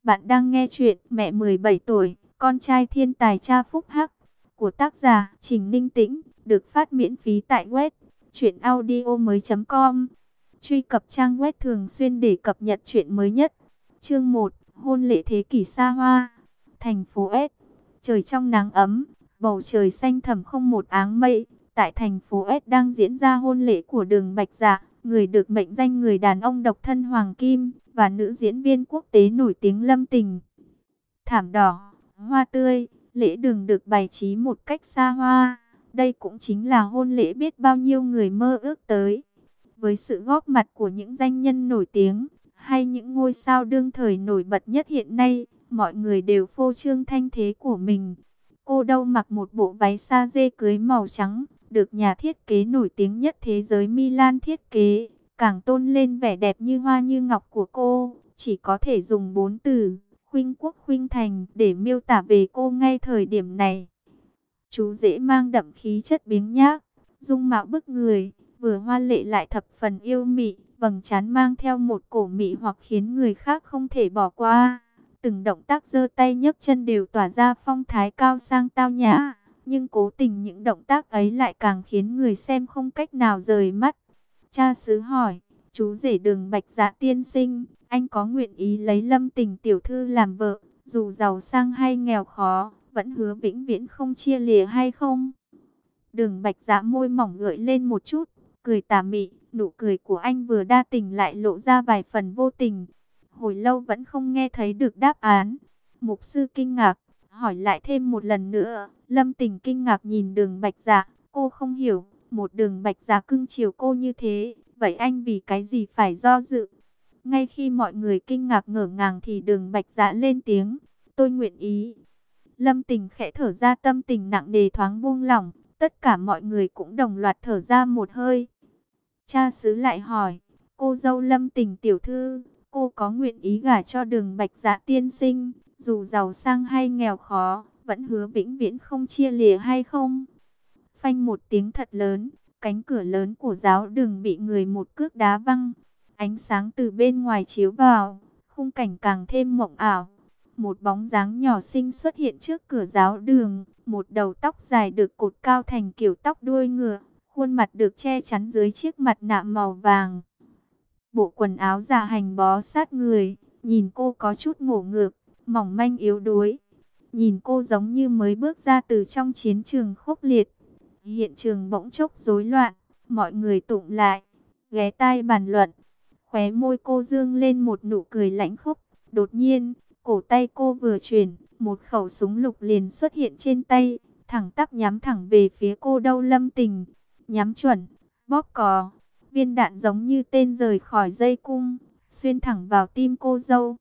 Bạn đang nghe chuyện Mẹ 17 tuổi, con trai thiên tài cha phúc hắc của tác giả Trình Ninh Tĩnh, được phát miễn phí tại web truyệnaudiomoi.com. Truy cập trang web thường xuyên để cập nhật chuyện mới nhất. Chương 1: Hôn lễ thế kỷ xa hoa. Thành phố S. Trời trong nắng ấm, bầu trời xanh thẳm không một áng mây. Tại thành phố S đang diễn ra hôn lễ của Đường Bạch Dạ, người được mệnh danh người đàn ông độc thân hoàng kim, và nữ diễn viên quốc tế nổi tiếng Lâm Tình. Thảm đỏ, hoa tươi, lễ đường được bày trí một cách xa hoa. Đây cũng chính là hôn lễ biết bao nhiêu người mơ ước tới. Với sự góp mặt của những danh nhân nổi tiếng, hay những ngôi sao đương thời nổi bật nhất hiện nay, mọi người đều phô trương thanh thế của mình. Cô dâu mặc một bộ váy sa dê cưới màu trắng, được nhà thiết kế nổi tiếng nhất thế giới Milan thiết kế, càng tôn lên vẻ đẹp như hoa như ngọc của cô. Chỉ có thể dùng 4 từ khuynh quốc khuynh thành để miêu tả về cô ngay thời điểm này. Chú rể mang đậm khí chất biếng nhác, dung mạo bức người, vừa hoa lệ lại thập phần yêu mị, vầng trán mang theo một cổ mị hoặc khiến người khác không thể bỏ qua. Từng động tác giơ tay nhấc chân đều tỏa ra phong thái cao sang tao nhã, nhưng cố tình những động tác ấy lại càng khiến người xem không cách nào rời mắt. Cha xứ hỏi: chú rể Đường Bạch Dạ tiên sinh, anh có nguyện ý lấy Lâm Tình tiểu thư làm vợ, dù giàu sang hay nghèo khó, vẫn hứa vĩnh viễn không chia lìa hay không? Đường Bạch Dạ môi mỏng gợi lên một chút, cười tà mị, nụ cười của anh vừa đa tình lại lộ ra vài phần vô tình. Hồi lâu vẫn không nghe thấy được đáp án. Mục sư kinh ngạc, hỏi lại thêm một lần nữa. Lâm Tình kinh ngạc nhìn Đường Bạch Dạ, cô không hiểu, một Đường Bạch Dạ cưng chiều cô như thế, vậy anh vì cái gì phải do dự? Ngay khi mọi người kinh ngạc ngỡ ngàng thì Đường Bạch Dạ lên tiếng: tôi nguyện ý. Lâm Tình khẽ thở ra, tâm tình nặng nề thoáng buông lỏng, tất cả mọi người cũng đồng loạt thở ra một hơi. Cha xứ lại hỏi: cô dâu Lâm Tình tiểu thư, cô có nguyện ý gả cho Đường Bạch Dạ tiên sinh, dù giàu sang hay nghèo khó, vẫn hứa vĩnh viễn không chia lìa hay không? Phanh một tiếng thật lớn, cánh cửa lớn của giáo đường bị người một cước đá văng. Ánh sáng từ bên ngoài chiếu vào, khung cảnh càng thêm mộng ảo. Một bóng dáng nhỏ xinh xuất hiện trước cửa giáo đường, một đầu tóc dài được cột cao thành kiểu tóc đuôi ngựa, khuôn mặt được che chắn dưới chiếc mặt nạ màu vàng. Bộ quần áo dạ hành bó sát người, nhìn cô có chút ngổ ngược, mỏng manh yếu đuối. Nhìn cô giống như mới bước ra từ trong chiến trường khốc liệt. Hiện trường bỗng chốc rối loạn, mọi người tụng lại, ghé tai bàn luận. Khóe môi cô dương lên một nụ cười lãnh khốc. Đột nhiên, cổ tay cô vừa chuyển, một khẩu súng lục liền xuất hiện trên tay, thẳng tắp nhắm thẳng về phía cô dâu Lâm Tình. Nhắm chuẩn, bóp cò, viên đạn giống như tên rời khỏi dây cung, xuyên thẳng vào tim cô dâu.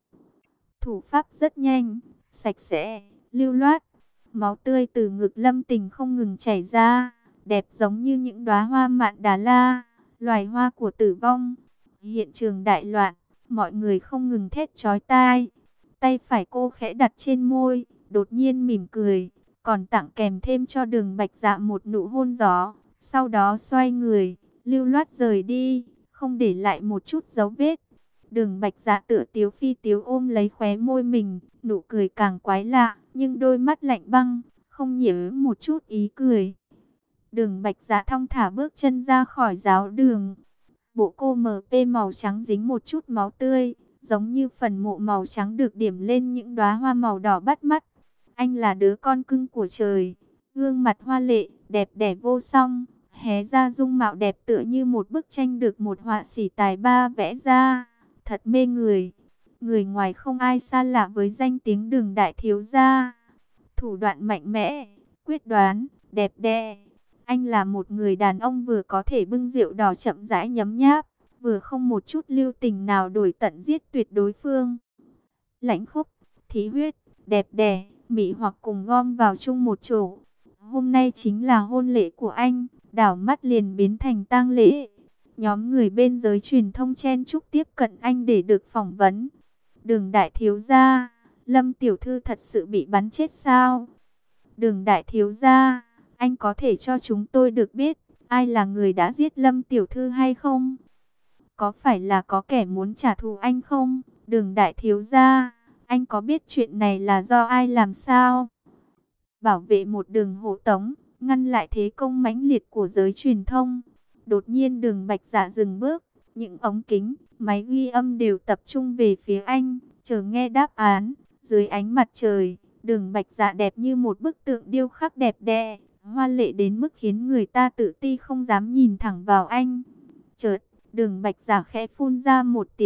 Thủ pháp rất nhanh, sạch sẽ, lưu loát. Máu tươi từ ngực Lâm Tình không ngừng chảy ra, đẹp giống như những đóa hoa mạn đà la, loài hoa của tử vong. Hiện trường đại loạn, mọi người không ngừng thét chói tai. Tay phải cô khẽ đặt trên môi, đột nhiên mỉm cười, còn tặng kèm thêm cho Đường Bạch Dạ một nụ hôn gió. Sau đó xoay người, lưu loát rời đi, không để lại một chút dấu vết. Đường Bạch Dạ tựa tiếu phi tiếu ôm lấy khóe môi mình, nụ cười càng quái lạ, nhưng đôi mắt lạnh băng, không nhiễm một chút ý cười. Đường Bạch Dạ thong thả bước chân ra khỏi giáo đường. Bộ cô MP màu trắng dính một chút máu tươi, giống như phần mộ màu trắng được điểm lên những đóa hoa màu đỏ bắt mắt. Anh là đứa con cưng của trời, gương mặt hoa lệ, đẹp đẽ vô song, hé ra dung mạo đẹp tựa như một bức tranh được một họa sĩ tài ba vẽ ra, thật mê người. Người ngoài không ai xa lạ với danh tiếng Đường đại thiếu gia. Thủ đoạn mạnh mẽ, quyết đoán, đẹp đẽ. Anh là một người đàn ông vừa có thể bưng rượu đỏ chậm rãi nhấm nháp, vừa không một chút lưu tình nào đổi tận giết tuyệt đối phương. Lãnh khốc, thí huyết, đẹp đẽ, mị hoặc cùng gom vào chung một chỗ. Hôm nay chính là hôn lễ của anh, đảo mắt liền biến thành tang lễ. Nhóm người bên giới truyền thông chen chúc tiếp cận anh để được phỏng vấn. Đường đại thiếu gia, Lâm tiểu thư thật sự bị bắn chết sao? Đường đại thiếu gia, anh có thể cho chúng tôi được biết ai là người đã giết Lâm tiểu thư hay không? Có phải là có kẻ muốn trả thù anh không? Đường đại thiếu gia, Anh có biết chuyện này là do ai làm sao? Bảo vệ một đường hộ tống, ngăn lại thế công mãnh liệt của giới truyền thông. Đột nhiên Đường Bạch Dạ dừng bước, những ống kính, máy ghi âm đều tập trung về phía anh, chờ nghe đáp án. Dưới ánh mặt trời, Đường Bạch Dạ đẹp như một bức tượng điêu khắc đẹp đẽ, hoa lệ đến mức khiến người ta tự ti không dám nhìn thẳng vào anh. Chợt, Đường Bạch Dạ khẽ phun ra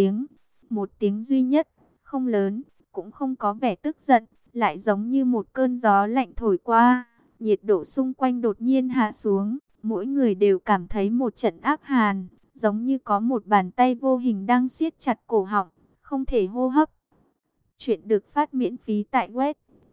một tiếng duy nhất, không lớn, cũng không có vẻ tức giận, lại giống như một cơn gió lạnh thổi qua. Nhiệt độ xung quanh đột nhiên hạ xuống, mỗi người đều cảm thấy một trận ác hàn, giống như có một bàn tay vô hình đang siết chặt cổ họng, không thể hô hấp. Chuyện được phát miễn phí tại web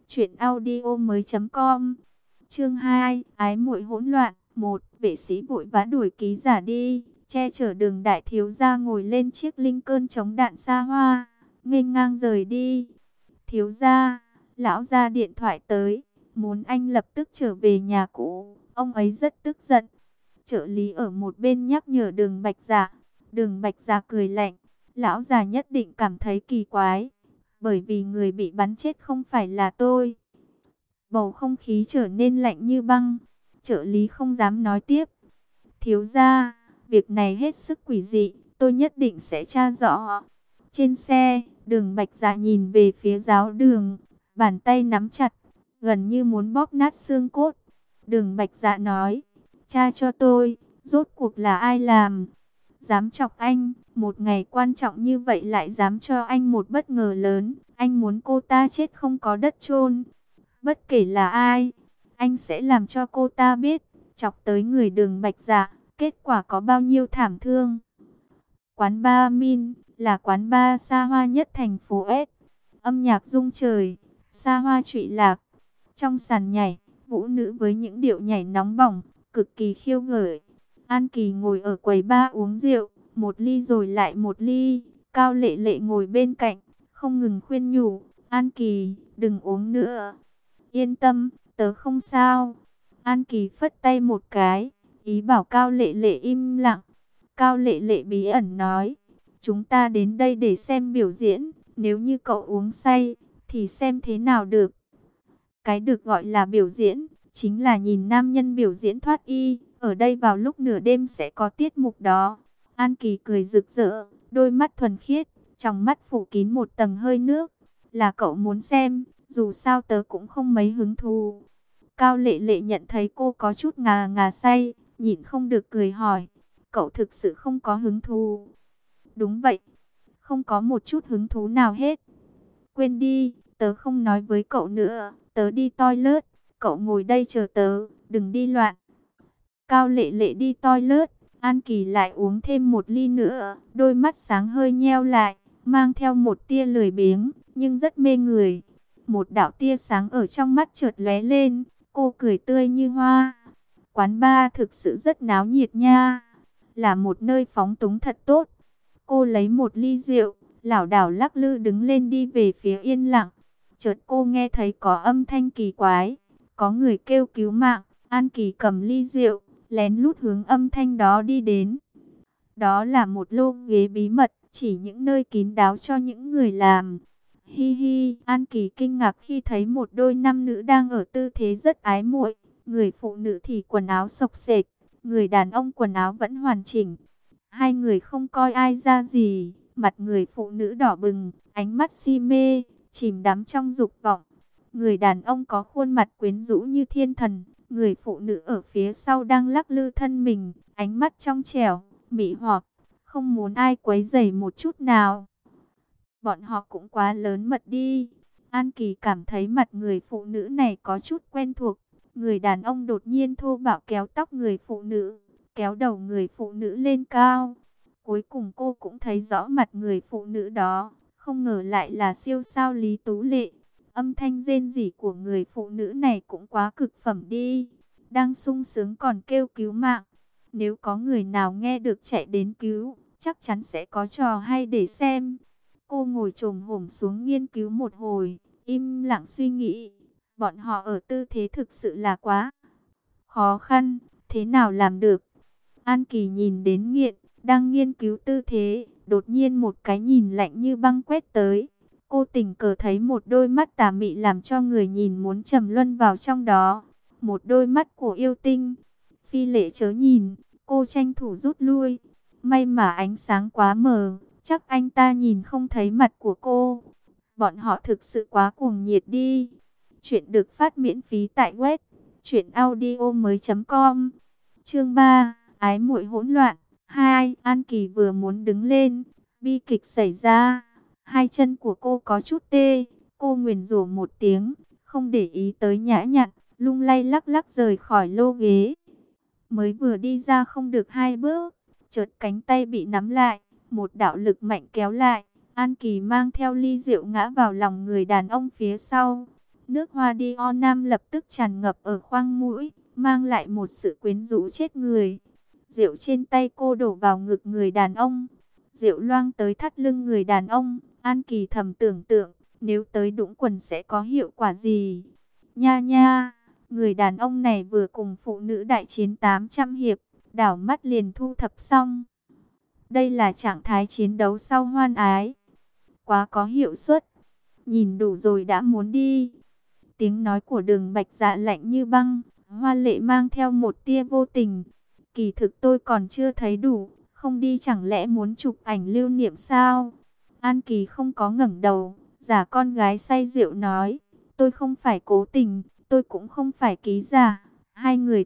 truyệnaudiomoi.com. Chương 2, ái muội hỗn loạn. 1. Vệ sĩ vội vã đuổi ký giả đi, che chở Đường đại thiếu gia ngồi lên chiếc linh cơn chống đạn xa hoa, nghênh ngang rời đi. Thiếu gia, lão gia điện thoại tới, muốn anh lập tức trở về nhà cũ, ông ấy rất tức giận. Trợ lý ở một bên nhắc nhở Đường Bạch Dạ. Đường Bạch Dạ cười lạnh, lão già nhất định cảm thấy kỳ quái, bởi vì người bị bắn chết không phải là tôi. Bầu không khí trở nên lạnh như băng, trợ lý không dám nói tiếp. Thiếu gia, việc này hết sức quỷ dị, tôi nhất định sẽ tra rõ. Trên xe, Đường Bạch Dạ nhìn về phía giáo đường, bàn tay nắm chặt, gần như muốn bóp nát xương cốt. Đường Bạch Dạ nói, tra cho tôi, rốt cuộc là ai làm? Dám chọc anh, một ngày quan trọng như vậy lại dám cho anh một bất ngờ lớn. Anh muốn cô ta chết không có đất chôn. Bất kể là ai, anh sẽ làm cho cô ta biết, chọc tới người Đường Bạch Dạ, kết quả có bao nhiêu thảm thương. Quán bar Min là quán bar xa hoa nhất thành phố S. Âm nhạc rung trời, xa hoa trụy lạc. Trong sàn nhảy, vũ nữ với những điệu nhảy nóng bỏng, cực kỳ khiêu gợi. An Kỳ ngồi ở quầy bar uống rượu, một ly rồi lại một ly. Cao Lệ Lệ ngồi bên cạnh, không ngừng khuyên nhủ, An Kỳ, đừng uống nữa. Yên tâm, tớ không sao. An Kỳ phất tay một cái, ý bảo Cao Lệ Lệ im lặng. Cao Lệ Lệ bí ẩn nói, chúng ta đến đây để xem biểu diễn, nếu như cậu uống say, thì xem thế nào được. Cái được gọi là biểu diễn, chính là nhìn nam nhân biểu diễn thoát y, ở đây vào lúc nửa đêm sẽ có tiết mục đó. An Kỳ cười rực rỡ, đôi mắt thuần khiết, trong mắt phủ kín một tầng hơi nước. Là cậu muốn xem, dù sao tớ cũng không mấy hứng thú. Cao Lệ Lệ nhận thấy cô có chút ngà ngà say, nhịn không được cười hỏi, cậu thực sự không có hứng thú? Đúng vậy, không có một chút hứng thú nào hết. Quên đi, tớ không nói với cậu nữa, tớ đi toilet, cậu ngồi đây chờ tớ, đừng đi loạn. Cao Lệ Lệ đi toilet, An Kỳ lại uống thêm một ly nữa, đôi mắt sáng hơi nheo lại, mang theo một tia lười biếng, nhưng rất mê người. Một đạo tia sáng ở trong mắt chợt lóe lên, cô cười tươi như hoa. Quán bar thực sự rất náo nhiệt nha, là một nơi phóng túng thật tốt. Cô lấy một ly rượu, lảo đảo lắc lư đứng lên đi về phía yên lặng. Chợt cô nghe thấy có âm thanh kỳ quái, có người kêu cứu mạng. An Kỳ cầm ly rượu, lén lút hướng âm thanh đó đi đến. Đó là một lô ghế bí mật, chỉ những nơi kín đáo cho những người làm. Hi hi, An Kỳ kinh ngạc khi thấy một đôi nam nữ đang ở tư thế rất ái muội. Người phụ nữ thì quần áo xộc xệch, người đàn ông quần áo vẫn hoàn chỉnh. Hai người không coi ai ra gì, mặt người phụ nữ đỏ bừng, ánh mắt si mê, chìm đắm trong dục vọng. Người đàn ông có khuôn mặt quyến rũ như thiên thần, người phụ nữ ở phía sau đang lắc lư thân mình, ánh mắt trong trẻo, mị hoặc, không muốn ai quấy rầy một chút nào. Bọn họ cũng quá lớn mật đi. An Kỳ cảm thấy mặt người phụ nữ này có chút quen thuộc. Người đàn ông đột nhiên thô bạo kéo tóc người phụ nữ, kéo đầu người phụ nữ lên cao. Cuối cùng cô cũng thấy rõ mặt người phụ nữ đó, không ngờ lại là siêu sao Lý Tú Lệ. Âm thanh rên rỉ của người phụ nữ này cũng quá cực phẩm đi. Đang sung sướng còn kêu cứu mạng. Nếu có người nào nghe được chạy đến cứu, chắc chắn sẽ có trò hay để xem. Cô ngồi chồm hổm xuống nghiên cứu một hồi, im lặng suy nghĩ. Bọn họ ở tư thế thực sự là quá khó khăn, thế nào làm được? An Kỳ nhìn đến Nghiện, đang nghiên cứu tư thế, đột nhiên một cái nhìn lạnh như băng quét tới. Cô tình cờ thấy một đôi mắt tà mị làm cho người nhìn muốn trầm luân vào trong đó. Một đôi mắt của yêu tinh. Phi lệ chớ nhìn, cô tranh thủ rút lui. May mà ánh sáng quá mờ, chắc anh ta nhìn không thấy mặt của cô. Bọn họ thực sự quá cuồng nhiệt đi. Chuyện được phát miễn phí tại web truyệnaudiomoi.com. Chương 3, ái muội hỗn loạn. 2, An Kỳ vừa muốn đứng lên, bi kịch xảy ra. Hai chân của cô có chút tê, cô nguyền rủa một tiếng, không để ý tới Nhã Nhặn, lung lay lắc lắc rời khỏi lô ghế. Mới vừa đi ra không được hai bước, chợt cánh tay bị nắm lại, một đạo lực mạnh kéo lại. An Kỳ mang theo ly rượu ngã vào lòng người đàn ông phía sau. Nước hoa Dior Nam lập tức tràn ngập ở khoang mũi, mang lại một sự quyến rũ chết người. Rượu trên tay cô đổ vào ngực người đàn ông, rượu loang tới thắt lưng người đàn ông. An Kỳ thầm tưởng tượng, nếu tới đũng quần sẽ có hiệu quả gì. Nha nha, người đàn ông này vừa cùng phụ nữ đại chiến 800 hiệp, đảo mắt liền thu thập xong. Đây là trạng thái chiến đấu sau hoan ái. Quá có hiệu suất. Nhìn đủ rồi đã muốn đi. Tiếng nói của Đường Bạch Dạ lạnh như băng, hoa lệ mang theo một tia vô tình. Kỳ thực tôi còn chưa thấy đủ, không đi chẳng lẽ muốn chụp ảnh lưu niệm sao? An Kỳ không có ngẩng đầu, giả con gái say rượu nói, tôi không phải cố tình, tôi cũng không phải ký giả. Hai người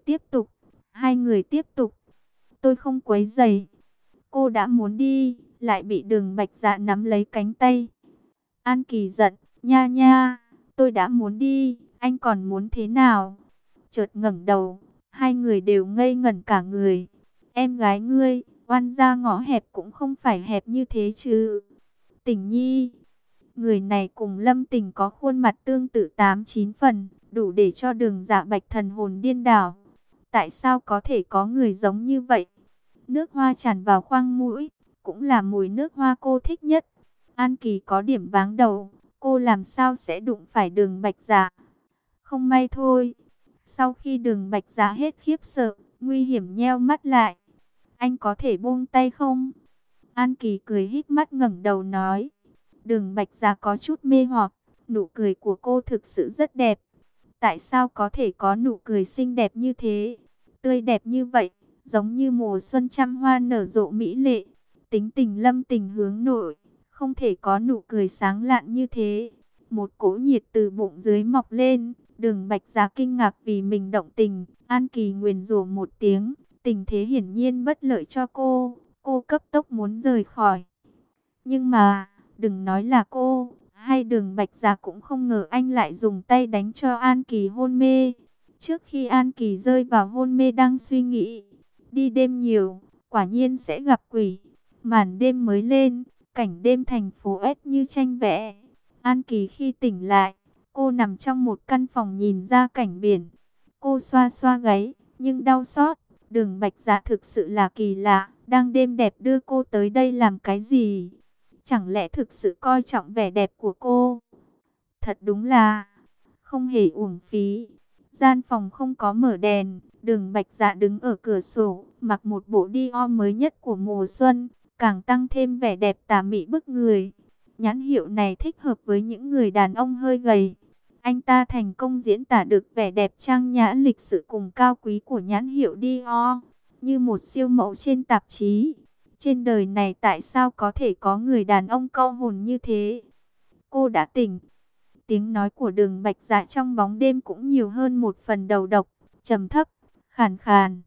tiếp tục, tôi không quấy rầy. Cô đã muốn đi, lại bị Đường Bạch Dạ nắm lấy cánh tay. An Kỳ giận, nha nha, tôi đã muốn đi, anh còn muốn thế nào? Chợt ngẩng đầu, hai người đều ngây ngẩn cả người. Em gái ngươi, oan gia ngõ hẹp cũng không phải hẹp như thế chứ. Tình Nhi, người này cùng Lâm Tình có khuôn mặt tương tự 8-9 phần, đủ để cho Đường Dạ Bạch thần hồn điên đảo. Tại sao có thể có người giống như vậy? Nước hoa tràn vào khoang mũi, cũng là mùi nước hoa cô thích nhất. An Kỳ có điểm váng đầu, cô làm sao sẽ đụng phải Đường Bạch Dạ? Không may thôi. Sau khi Đường Bạch Dạ hết khiếp sợ, nguy hiểm nheo mắt lại. Anh có thể buông tay không? An Kỳ cười híp mắt ngẩng đầu nói. Đường Bạch Dạ có chút mê hoặc, nụ cười của cô thực sự rất đẹp. Tại sao có thể có nụ cười xinh đẹp như thế? Tươi đẹp như vậy, giống như mùa xuân trăm hoa nở rộ mỹ lệ. Tính tình Lâm Tình hướng nội, không thể có nụ cười sáng lạn như thế. Một cỗ nhiệt từ bụng dưới mọc lên, Đường Bạch Dạ kinh ngạc vì mình động tình. An Kỳ nguyền rủa một tiếng, tình thế hiển nhiên bất lợi cho cô. Cô cấp tốc muốn rời khỏi. Nhưng mà, đừng nói là cô, hay Đường Bạch Dạ cũng không ngờ anh lại dùng tay đánh cho An Kỳ hôn mê. Trước khi An Kỳ rơi vào hôn mê đang suy nghĩ, đi đêm nhiều, quả nhiên sẽ gặp quỷ. Màn đêm mới lên, cảnh đêm thành phố S như tranh vẽ. An Kỳ khi tỉnh lại, cô nằm trong một căn phòng nhìn ra cảnh biển. Cô xoa xoa gáy, nhưng đau xót. Đường Bạch Dạ thực sự là kỳ lạ, đang đêm đẹp đưa cô tới đây làm cái gì? Chẳng lẽ thực sự coi trọng vẻ đẹp của cô? Thật đúng là không hề uổng phí. Gian phòng không có mở đèn, Đường Bạch Dạ đứng ở cửa sổ, mặc một bộ Dior mới nhất của mùa xuân, càng tăng thêm vẻ đẹp tà mị bức người. Nhãn hiệu này thích hợp với những người đàn ông hơi gầy. Anh ta thành công diễn tả được vẻ đẹp trang nhã lịch sự cùng cao quý của nhãn hiệu Dior, như một siêu mẫu trên tạp chí. Trên đời này tại sao có thể có người đàn ông câu hồn như thế? Cô đã tỉnh. Tiếng nói của Đường Bạch Dạ trong bóng đêm cũng nhiều hơn một phần đầu độc, trầm thấp, khàn khàn.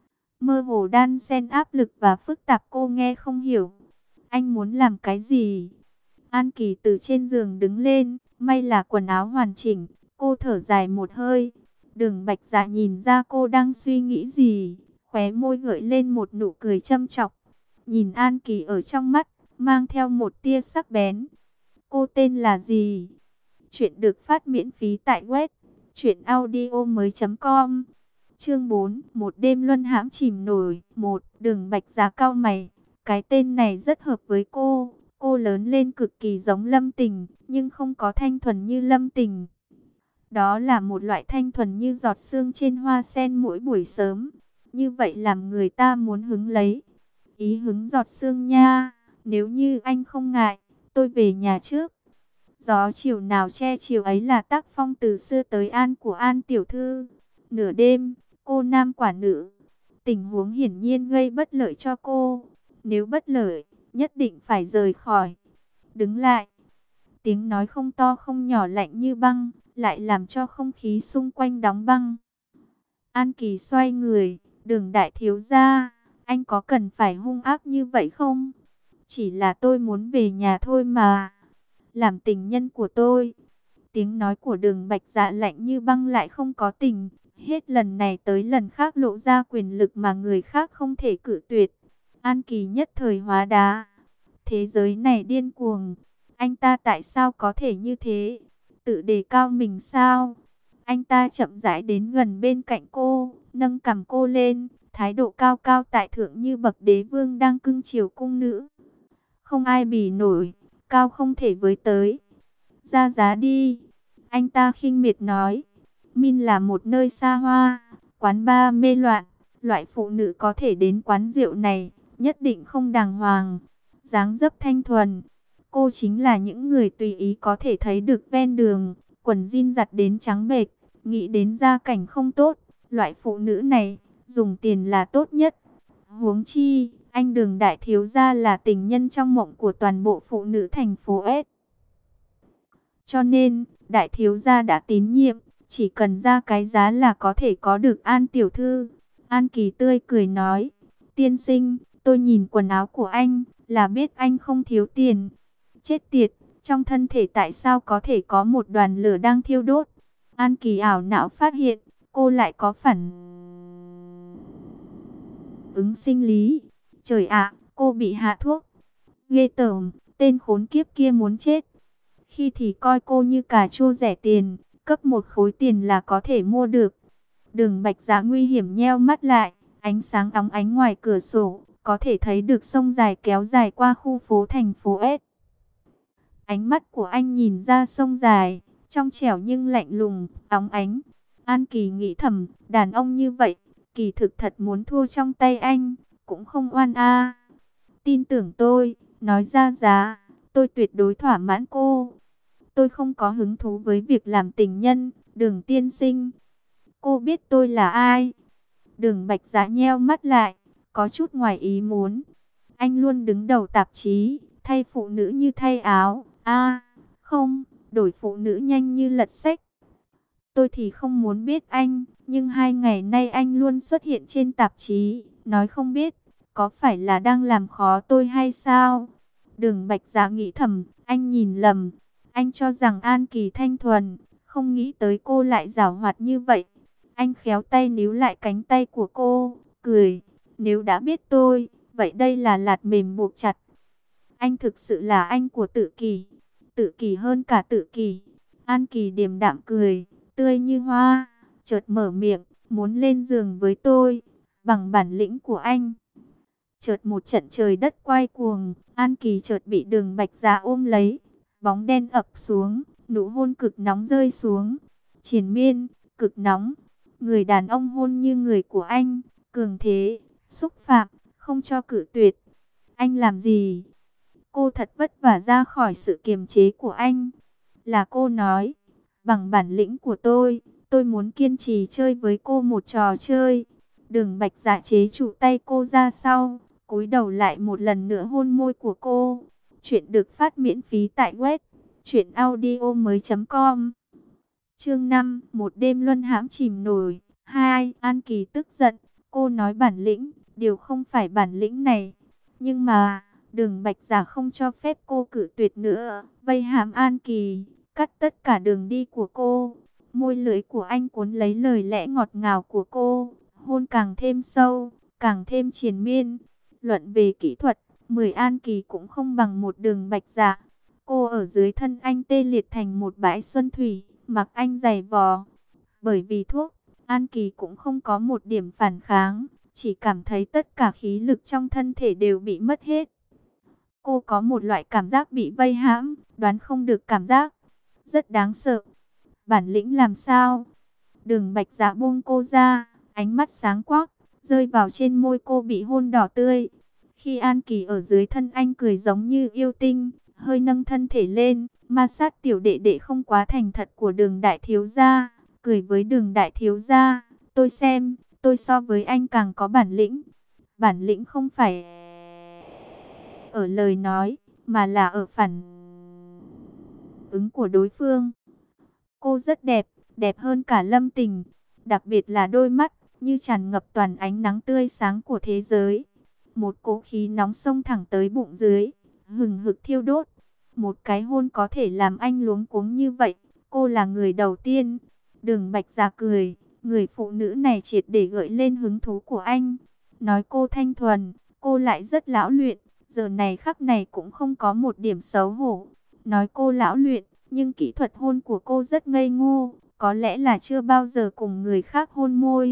Mơ hồ đan xen áp lực và phức tạp, cô nghe không hiểu. Anh muốn làm cái gì? An Kỳ từ trên giường đứng lên, may là quần áo hoàn chỉnh, cô thở dài một hơi. Đường Bạch Dạ nhìn ra cô đang suy nghĩ gì, khóe môi gợi lên một nụ cười châm chọc. Nhìn An Kỳ ở trong mắt, mang theo một tia sắc bén. Cô tên là gì? Chuyện được phát miễn phí tại web truyệnaudiomoi.com. Chương 4, một đêm luân hãm chìm nổi. Đường Bạch Dạ cau mày, cái tên này rất hợp với cô. Cô lớn lên cực kỳ giống Lâm Tình, nhưng không có thanh thuần như Lâm Tình. Đó là một loại thanh thuần như giọt sương trên hoa sen mỗi buổi sớm. Như vậy làm người ta muốn hứng lấy. Ý hứng giọt sương nha, nếu như anh không ngại, tôi về nhà trước. Gió chiều nào che chiều ấy là tác phong từ xưa tới an của An tiểu thư. Nửa đêm, cô nam quả nữ. Tình huống hiển nhiên gây bất lợi cho cô. Nếu bất lợi, nhất định phải rời khỏi. Đứng lại. Tiếng nói không to không nhỏ lạnh như băng, lại làm cho không khí xung quanh đóng băng. An Kỳ xoay người, Đường đại thiếu gia, anh có cần phải hung ác như vậy không? Chỉ là tôi muốn về nhà thôi mà. Làm tình nhân của tôi. Tiếng nói của Đường Bạch Dạ lạnh như băng lại không có tình. Hết lần này tới lần khác lộ ra quyền lực mà người khác không thể cự tuyệt. An Kỳ nhất thời hóa đá. Thế giới này điên cuồng. Anh ta tại sao có thể như thế? Tự đề cao mình sao? Anh ta chậm rãi đến gần bên cạnh cô, nâng cằm cô lên, thái độ cao cao tại thượng như bậc đế vương đang cưng chiều cung nữ. Không ai bì nổi, cao không thể với tới. Ra giá đi. Anh ta khinh miệt nói. Min là một nơi xa hoa, quán bar mê loạn. Loại phụ nữ có thể đến quán rượu này, nhất định không đàng hoàng. Dáng dấp thanh thuần. Cô chính là những người tùy ý có thể thấy được ven đường. Quần jean giặt đến trắng bệch, nghĩ đến gia cảnh không tốt. Loại phụ nữ này, dùng tiền là tốt nhất. Huống chi, anh Đường đại thiếu gia là tình nhân trong mộng của toàn bộ phụ nữ thành phố S. Cho nên, đại thiếu gia đã tín nhiệm, chỉ cần ra cái giá là có thể có được An tiểu thư. An Kỳ tươi cười nói, tiên sinh, tôi nhìn quần áo của anh, là biết anh không thiếu tiền. Chết tiệt, trong thân thể tại sao có thể có một đoàn lửa đang thiêu đốt? An Kỳ ảo não phát hiện, cô lại có phản ứng sinh lý. Trời ạ, cô bị hạ thuốc. Ghê tởm, tên khốn kiếp kia muốn chết. Khi thì coi cô như cà chua rẻ tiền, cấp một khối tiền là có thể mua được. Đường Bạch Dạ nguy hiểm nheo mắt lại, ánh sáng óng ánh ngoài cửa sổ, có thể thấy được sông dài kéo dài qua khu phố thành phố S. Ánh mắt của anh nhìn ra sông dài, trong trẻo nhưng lạnh lùng, óng ánh. An Kỳ nghĩ thầm, đàn ông như vậy, kỳ thực thật muốn thua trong tay anh, cũng không oan a. Tin tưởng tôi, nói ra giá, tôi tuyệt đối thỏa mãn cô. Tôi không có hứng thú với việc làm tình nhân, Đường tiên sinh. Cô biết tôi là ai? Đường Bạch Dạ nheo mắt lại, có chút ngoài ý muốn. Anh luôn đứng đầu tạp chí, thay phụ nữ như thay áo. Không, đổi phụ nữ nhanh như lật sách. Tôi thì không muốn biết anh, nhưng 2 ngày nay anh luôn xuất hiện trên tạp chí, nói không biết, có phải là đang làm khó tôi hay sao? Đường Bạch Dạ nghĩ thầm, anh nhìn lầm. Anh cho rằng An Kỳ thanh thuần, không nghĩ tới cô lại giảo hoạt như vậy. Anh khéo tay níu lại cánh tay của cô, cười. Nếu đã biết tôi, vậy đây là lạt mềm buộc chặt. Anh thực sự là anh của Tự Kỳ, Tự Kỳ hơn cả Tự Kỳ. An Kỳ điềm đạm cười, tươi như hoa, chợt mở miệng, muốn lên giường với tôi, bằng bản lĩnh của anh. Chợt một trận trời đất quay cuồng, An Kỳ chợt bị Đường Bạch Dạ ôm lấy. Bóng đen ập xuống, nụ hôn cực nóng rơi xuống. Triền miên, cực nóng. Người đàn ông hôn như người của anh, cường thế, xúc phạm, không cho cự tuyệt. Anh làm gì? Cô thật vất vả ra khỏi sự kiềm chế của anh. Là cô nói, bằng bản lĩnh của tôi muốn kiên trì chơi với cô một trò chơi. Đường Bạch Dạ chế trụ tay cô ra sau, cúi đầu lại một lần nữa hôn môi của cô. Chuyện được phát miễn phí tại web truyệnaudiomoi.com. Chương 5, một đêm luân hãm chìm nổi. 2. An Kỳ tức giận, cô nói bản lĩnh, điều không phải bản lĩnh này. Nhưng mà, Đường Bạch Dạ không cho phép cô cự tuyệt nữa, vây hãm An Kỳ, cắt tất cả đường đi của cô. Môi lưỡi của anh cuốn lấy lời lẽ ngọt ngào của cô, hôn càng thêm sâu, càng thêm triền miên. Luận về kỹ thuật, 10 An Kỳ cũng không bằng một Đường Bạch Dạ. Cô ở dưới thân anh tê liệt thành một bãi xuân thủy, mặc anh giày vò. Bởi vì thuốc, An Kỳ cũng không có một điểm phản kháng, chỉ cảm thấy tất cả khí lực trong thân thể đều bị mất hết. Cô có một loại cảm giác bị vây hãm, đoán không được cảm giác. Rất đáng sợ. Bản lĩnh làm sao? Đường Bạch Dạ buông cô ra, ánh mắt sáng quắc, rơi vào trên môi cô bị hôn đỏ tươi. Khi An Kỳ ở dưới thân anh cười giống như yêu tinh, hơi nâng thân thể lên, Ma sát tiểu đệ đệ không quá thành thật của Đường đại thiếu gia, cười với Đường đại thiếu gia, tôi xem, tôi so với anh càng có bản lĩnh. Bản lĩnh không phải ở lời nói, mà là ở phản ứng của đối phương. Cô rất đẹp, đẹp hơn cả Lâm Tình, đặc biệt là đôi mắt như tràn ngập toàn ánh nắng tươi sáng của thế giới. Một cỗ khí nóng xông thẳng tới bụng dưới, hừng hực thiêu đốt. Một cái hôn có thể làm anh luống cuống như vậy, cô là người đầu tiên. Đường Bạch Dạ cười, người phụ nữ này triệt để gợi lên hứng thú của anh. Nói cô thanh thuần, cô lại rất lão luyện, giờ này khắc này cũng không có một điểm xấu hổ. Nói cô lão luyện, nhưng kỹ thuật hôn của cô rất ngây ngô, có lẽ là chưa bao giờ cùng người khác hôn môi.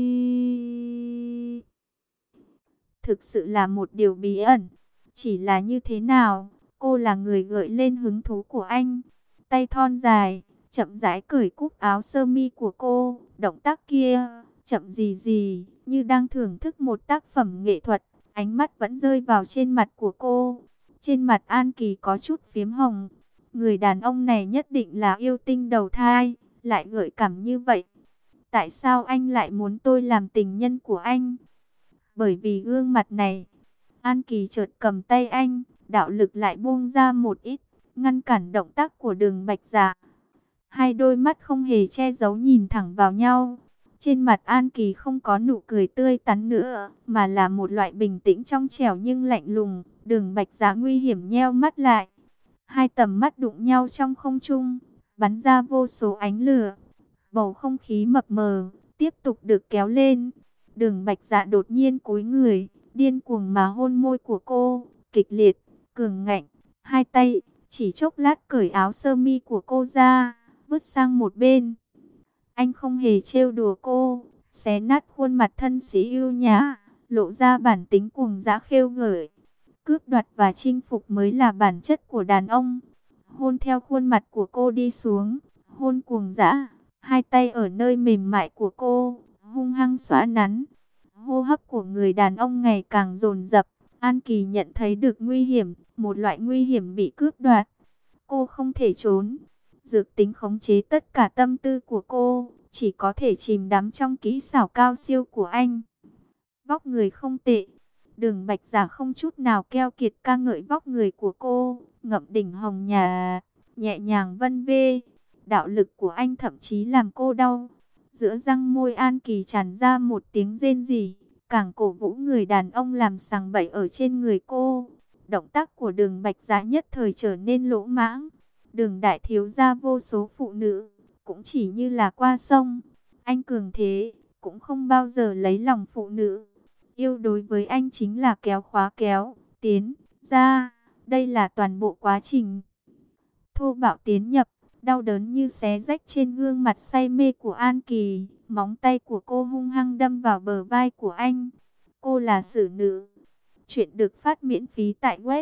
Thực sự là một điều bí ẩn. Chỉ là như thế nào, cô là người gợi lên hứng thú của anh. Tay thon dài, chậm rãi cởi cúc áo sơ mi của cô. Động tác kia, chậm gì gì, như đang thưởng thức một tác phẩm nghệ thuật. Ánh mắt vẫn rơi vào trên mặt của cô. Trên mặt An Kỳ có chút phiếm hồng. Người đàn ông này nhất định là yêu tinh đầu thai, lại gợi cảm như vậy. Tại sao anh lại muốn tôi làm tình nhân của anh? Bởi vì gương mặt này. An Kỳ chợt cầm tay anh, đạo lực lại buông ra một ít, ngăn cản động tác của Đường Bạch Dạ. Hai đôi mắt không hề che giấu nhìn thẳng vào nhau. Trên mặt An Kỳ không có nụ cười tươi tắn nữa, mà là một loại bình tĩnh trong trẻo nhưng lạnh lùng. Đường Bạch Dạ nguy hiểm nheo mắt lại. Hai tầm mắt đụng nhau trong không trung, bắn ra vô số ánh lửa. Bầu không khí mập mờ, tiếp tục được kéo lên. Đường Bạch Dạ đột nhiên cúi người, điên cuồng mà hôn môi của cô, kịch liệt, cường ngạnh. Hai tay, chỉ chốc lát cởi áo sơ mi của cô ra, vứt sang một bên. Anh không hề trêu đùa cô, xé nát khuôn mặt thân sĩ ưu nhã, lộ ra bản tính cuồng dã khêu gợi. Cướp đoạt và chinh phục mới là bản chất của đàn ông. Hôn theo khuôn mặt của cô đi xuống, hôn cuồng dã, hai tay ở nơi mềm mại của cô, hung hăng xõa nắn. Hô hấp của người đàn ông ngày càng dồn dập. An Kỳ nhận thấy được nguy hiểm, một loại nguy hiểm bị cướp đoạt. Cô không thể trốn. Dược tính khống chế tất cả tâm tư của cô, chỉ có thể chìm đắm trong kỹ xảo cao siêu của anh. Vóc người không tệ. Đường Bạch Dạ không chút nào keo kiệt ca ngợi vóc người của cô, ngậm đỉnh hồng nhà, nhẹ nhàng vân vê. Đạo lực của anh thậm chí làm cô đau. Giữa răng môi An Kỳ tràn ra một tiếng rên rỉ, càng cổ vũ người đàn ông làm sằng bậy ở trên người cô. Động tác của Đường Bạch Dạ nhất thời trở nên lỗ mãng. Đường đại thiếu gia vô số phụ nữ, cũng chỉ như là qua sông. Anh cường thế, cũng không bao giờ lấy lòng phụ nữ. Yêu đối với anh chính là kéo khóa kéo, tiến, ra. Đây là toàn bộ quá trình. Thô bạo tiến nhập, đau đớn như xé rách trên gương mặt say mê của An Kỳ. Móng tay của cô hung hăng đâm vào bờ vai của anh. Cô là xử nữ. Chuyện được phát miễn phí tại web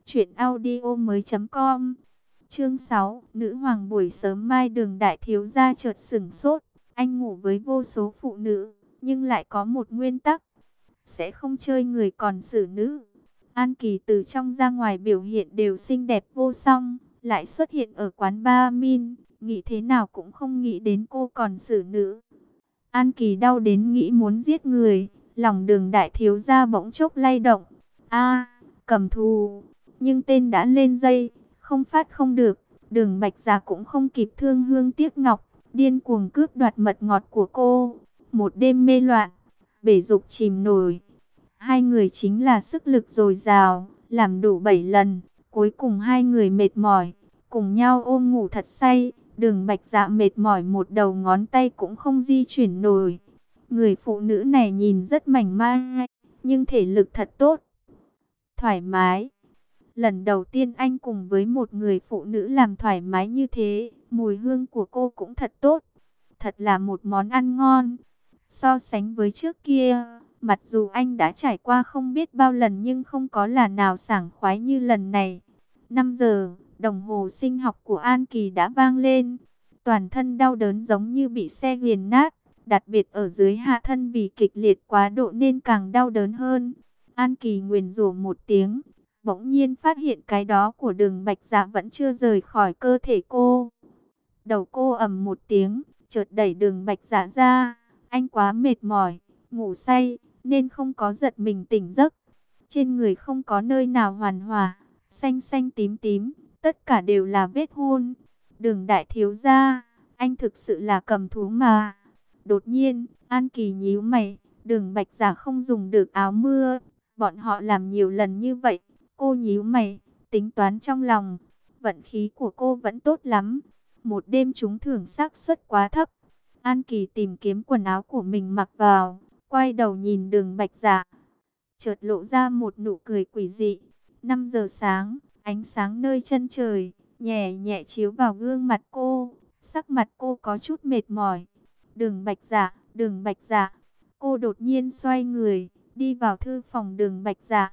truyệnaudiomoi.com. Chương 6, nữ hoàng buổi sớm mai. Đường đại thiếu gia chợt sửng sốt. Anh ngủ với vô số phụ nữ, nhưng lại có một nguyên tắc, sẽ không chơi người còn xử nữ. An Kỳ từ trong ra ngoài biểu hiện đều xinh đẹp vô song, lại xuất hiện ở quán bar Min, nghĩ thế nào cũng không nghĩ đến cô còn xử nữ. An Kỳ đau đến nghĩ muốn giết người, lòng Đường đại thiếu gia bỗng chốc lay động. A, cầm thù, nhưng tên đã lên dây, không phát không được. Đường Bạch Dạ cũng không kịp thương hương tiếc ngọc, điên cuồng cướp đoạt mật ngọt của cô. Một đêm mê loạn, bể dục chìm nổi. Hai người chính là sức lực dồi dào, làm đủ 7 lần. Cuối cùng hai người mệt mỏi, cùng nhau ôm ngủ thật say. Đường Bạch Dạ mệt mỏi một đầu ngón tay cũng không di chuyển nổi. Người phụ nữ này nhìn rất mảnh mai, nhưng thể lực thật tốt, thoải mái. Lần đầu tiên anh cùng với một người phụ nữ làm thoải mái như thế, mùi hương của cô cũng thật tốt. Thật là một món ăn ngon. So sánh với trước kia, mặc dù anh đã trải qua không biết bao lần nhưng không có là nào sảng khoái như lần này. 5 giờ, đồng hồ sinh học của An Kỳ đã vang lên. Toàn thân đau đớn giống như bị xe nghiền nát, đặc biệt ở dưới hạ thân vì kịch liệt quá độ nên càng đau đớn hơn. An Kỳ nguyền rủa một tiếng, bỗng nhiên phát hiện cái đó của Đường Bạch Dạ vẫn chưa rời khỏi cơ thể cô. Đầu cô ầm một tiếng, chợt đẩy Đường Bạch Dạ ra. Anh quá mệt mỏi, ngủ say, nên không có giật mình tỉnh giấc. Trên người không có nơi nào hoàn hỏa, xanh xanh tím tím, tất cả đều là vết hôn. Đường đại thiếu gia, anh thực sự là cầm thú mà. Đột nhiên, An Kỳ nhíu mày, Đường Bạch Dạ không dùng được áo mưa. Bọn họ làm nhiều lần như vậy, cô nhíu mày, tính toán trong lòng. Vận khí của cô vẫn tốt lắm. Một đêm trúng thưởng xác suất quá thấp. An Kỳ tìm kiếm quần áo của mình mặc vào, quay đầu nhìn Đường Bạch Dạ, chợt lộ ra một nụ cười quỷ dị. 5 giờ sáng, ánh sáng nơi chân trời nhẹ nhẹ chiếu vào gương mặt cô, sắc mặt cô có chút mệt mỏi. Đường Bạch Dạ, Đường Bạch Dạ. Cô đột nhiên xoay người, đi vào thư phòng Đường Bạch Dạ.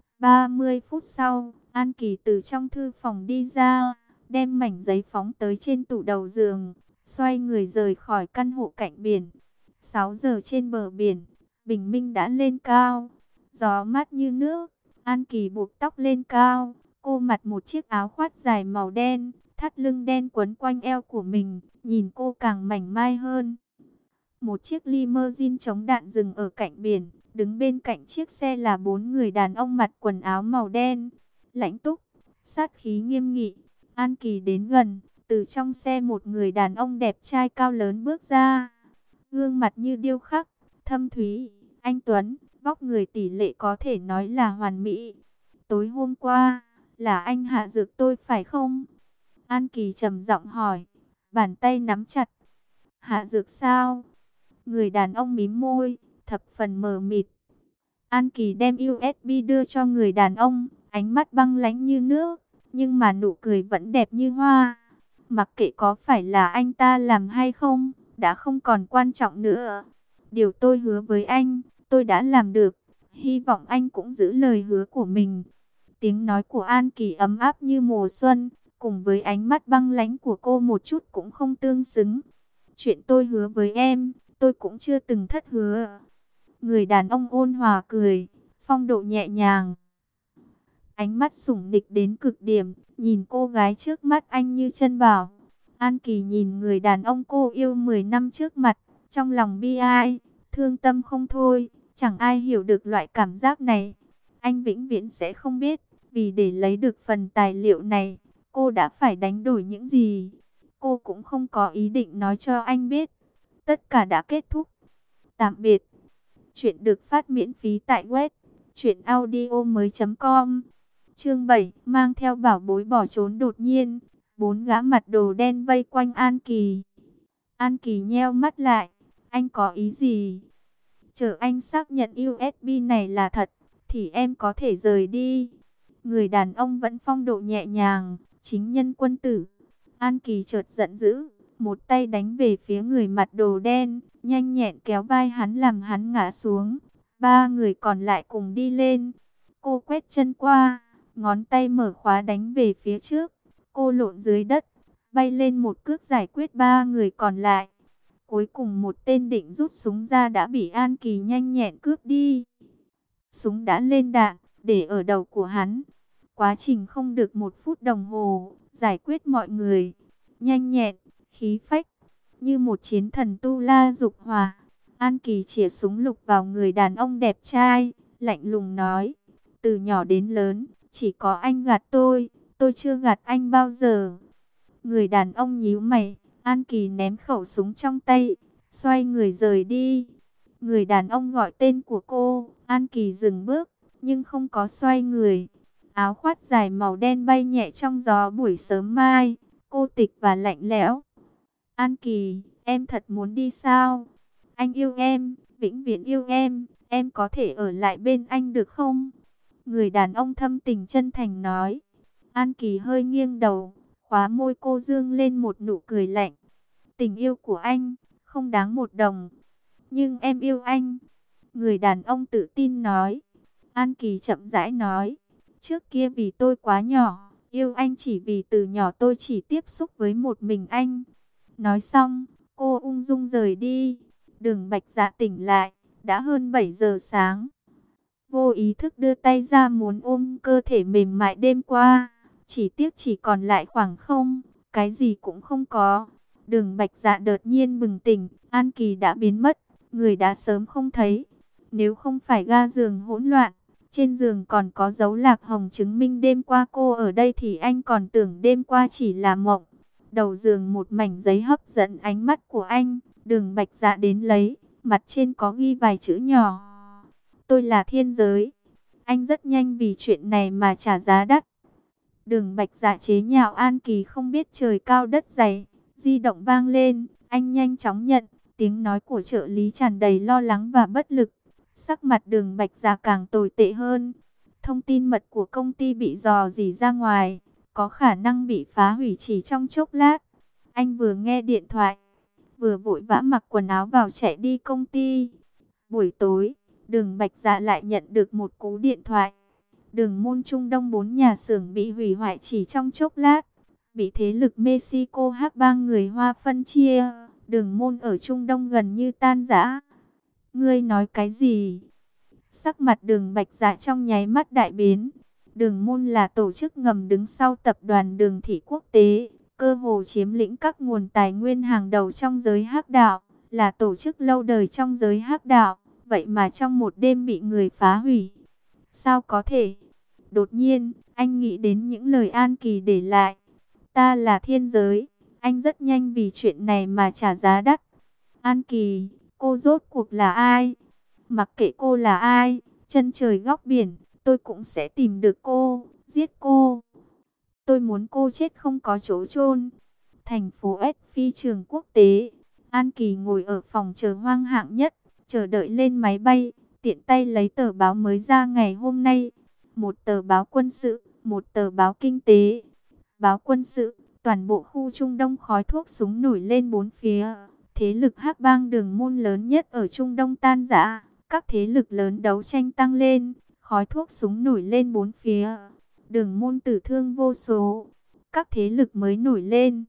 30 phút sau, An Kỳ từ trong thư phòng đi ra, đem mảnh giấy phóng tới trên tủ đầu giường, xoay người rời khỏi căn hộ cạnh biển. 6 giờ trên bờ biển, bình minh đã lên cao, gió mát như nước. An Kỳ buộc tóc lên cao, cô mặc một chiếc áo khoác dài màu đen, thắt lưng đen quấn quanh eo của mình, nhìn cô càng mảnh mai hơn. Một chiếc limousine chống đạn dừng ở cạnh biển, đứng bên cạnh chiếc xe là 4 người đàn ông mặc quần áo màu đen, lãnh túc, sát khí nghiêm nghị. An Kỳ đến gần, từ trong xe một người đàn ông đẹp trai cao lớn bước ra, gương mặt như điêu khắc, thâm thúy, anh tuấn, vóc người tỷ lệ có thể nói là hoàn mỹ. Tối hôm qua, là anh hạ dược tôi phải không? An Kỳ trầm giọng hỏi, bàn tay nắm chặt. Hạ dược sao? Người đàn ông mím môi, thập phần mờ mịt. An Kỳ đem USB đưa cho người đàn ông, ánh mắt băng lãnh như nước, nhưng mà nụ cười vẫn đẹp như hoa. Mặc kệ có phải là anh ta làm hay không, đã không còn quan trọng nữa. Điều tôi hứa với anh, tôi đã làm được. Hy vọng anh cũng giữ lời hứa của mình. Tiếng nói của An Kỳ ấm áp như mùa xuân, cùng với ánh mắt băng lãnh của cô một chút cũng không tương xứng. Chuyện tôi hứa với em, tôi cũng chưa từng thất hứa. Người đàn ông ôn hòa cười, phong độ nhẹ nhàng. Ánh mắt sủng nịch đến cực điểm, nhìn cô gái trước mắt anh như chân bảo. An Kỳ nhìn người đàn ông cô yêu 10 năm trước mặt, trong lòng bi ai, thương tâm không thôi, chẳng ai hiểu được loại cảm giác này. Anh vĩnh viễn sẽ không biết, vì để lấy được phần tài liệu này, cô đã phải đánh đổi những gì. Cô cũng không có ý định nói cho anh biết. Tất cả đã kết thúc. Tạm biệt. Chuyện được phát miễn phí tại web truyệnaudiomoi.com. Chương 7, mang theo bảo bối bỏ trốn đột nhiên. 4 gã mặt đồ đen vây quanh An Kỳ. An Kỳ nheo mắt lại. Anh có ý gì? Chờ anh xác nhận USB này là thật, thì em có thể rời đi. Người đàn ông vẫn phong độ nhẹ nhàng, chính nhân quân tử. An Kỳ chợt giận dữ, một tay đánh về phía người mặt đồ đen, nhanh nhẹn kéo vai hắn làm hắn ngã xuống. 3 người còn lại cùng đi lên. Cô quét chân qua, ngón tay mở khóa đánh về phía trước. Cô lộn dưới đất, bay lên một cước giải quyết 3 người còn lại. Cuối cùng một tên định rút súng ra đã bị An Kỳ nhanh nhẹn cướp đi. Súng đã lên đạn, để ở đầu của hắn. Quá trình không được 1 phút đồng hồ, giải quyết mọi người. Nhanh nhẹn, khí phách, như một chiến thần tu la dục hỏa. An Kỳ chĩa súng lục vào người đàn ông đẹp trai, lạnh lùng nói. Từ nhỏ đến lớn, chỉ có anh gạt tôi chưa gạt anh bao giờ. Người đàn ông nhíu mày, An Kỳ ném khẩu súng trong tay, xoay người rời đi. Người đàn ông gọi tên của cô, An Kỳ dừng bước, nhưng không có xoay người. Áo khoác dài màu đen bay nhẹ trong gió buổi sớm mai, cô tịch và lạnh lẽo. An Kỳ, em thật muốn đi sao? Anh yêu em, vĩnh viễn yêu em có thể ở lại bên anh được không? Người đàn ông thâm tình chân thành nói. An Kỳ hơi nghiêng đầu, khóa môi cô dương lên một nụ cười lạnh. Tình yêu của anh, không đáng 1 đồng. Nhưng em yêu anh. Người đàn ông tự tin nói. An Kỳ chậm rãi nói. Trước kia vì tôi quá nhỏ, yêu anh chỉ vì từ nhỏ tôi chỉ tiếp xúc với một mình anh. Nói xong, cô ung dung rời đi. Đường Bạch Dạ tỉnh lại, đã hơn 7 giờ sáng. vô ý thức đưa tay ra muốn ôm cơ thể mềm mại đêm qua. Chỉ tiếc chỉ còn lại khoảng không, cái gì cũng không có. Đường Bạch Dạ đột nhiên bừng tỉnh, An Kỳ đã biến mất, người đã sớm không thấy. Nếu không phải ga giường hỗn loạn, trên giường còn có dấu lạc hồng chứng minh đêm qua cô ở đây thì anh còn tưởng đêm qua chỉ là mộng. Đầu giường một mảnh giấy hấp dẫn ánh mắt của anh, Đường Bạch Dạ đến lấy, mặt trên có ghi vài chữ nhỏ. Tôi là thiên giới. Anh rất nhanh vì chuyện này mà trả giá đắt. Đường Bạch Dạ chế nhạo An Kỳ không biết trời cao đất dày. Di động vang lên, anh nhanh chóng nhận. Tiếng nói của trợ lý tràn đầy lo lắng và bất lực. Sắc mặt Đường Bạch Dạ càng tồi tệ hơn. Thông tin mật của công ty bị dò dỉ ra ngoài, có khả năng bị phá hủy chỉ trong chốc lát. Anh vừa nghe điện thoại, vừa vội vã mặc quần áo vào chạy đi công ty. Buổi tối, Đường Bạch Dạ lại nhận được một cú điện thoại. Đường môn Trung Đông 4 nhà xưởng bị hủy hoại chỉ trong chốc lát. Bị thế lực Mexico hắc bang người Hoa phân chia. Đường môn ở Trung Đông gần như tan rã. Ngươi nói cái gì? Sắc mặt Đường Bạch Dạ trong nháy mắt đại biến. Đường môn là tổ chức ngầm đứng sau tập đoàn Đường Thị Quốc tế, cơ hồ chiếm lĩnh các nguồn tài nguyên hàng đầu trong giới hắc đạo, là tổ chức lâu đời trong giới hắc đạo, vậy mà trong một đêm bị người phá hủy. Sao có thể? Đột nhiên, anh nghĩ đến những lời An Kỳ để lại. Ta là thiên giới, anh rất nhanh vì chuyện này mà trả giá đắt. An Kỳ, cô rốt cuộc là ai? Mặc kệ cô là ai, chân trời góc biển, tôi cũng sẽ tìm được cô, giết cô. Tôi muốn cô chết không có chỗ chôn. Thành phố S phi trường quốc tế. An Kỳ ngồi ở phòng chờ hoang hạng nhất, chờ đợi lên máy bay, tiện tay lấy tờ báo mới ra ngày hôm nay. Một tờ báo quân sự, một tờ báo kinh tế. Báo quân sự, toàn bộ khu Trung Đông khói thuốc súng nổi lên bốn phía. Thế lực hắc bang Đường môn lớn nhất ở Trung Đông tan rã. Các thế lực lớn đấu tranh tăng lên, khói thuốc súng nổi lên bốn phía. Đường môn tử thương vô số, các thế lực mới nổi lên.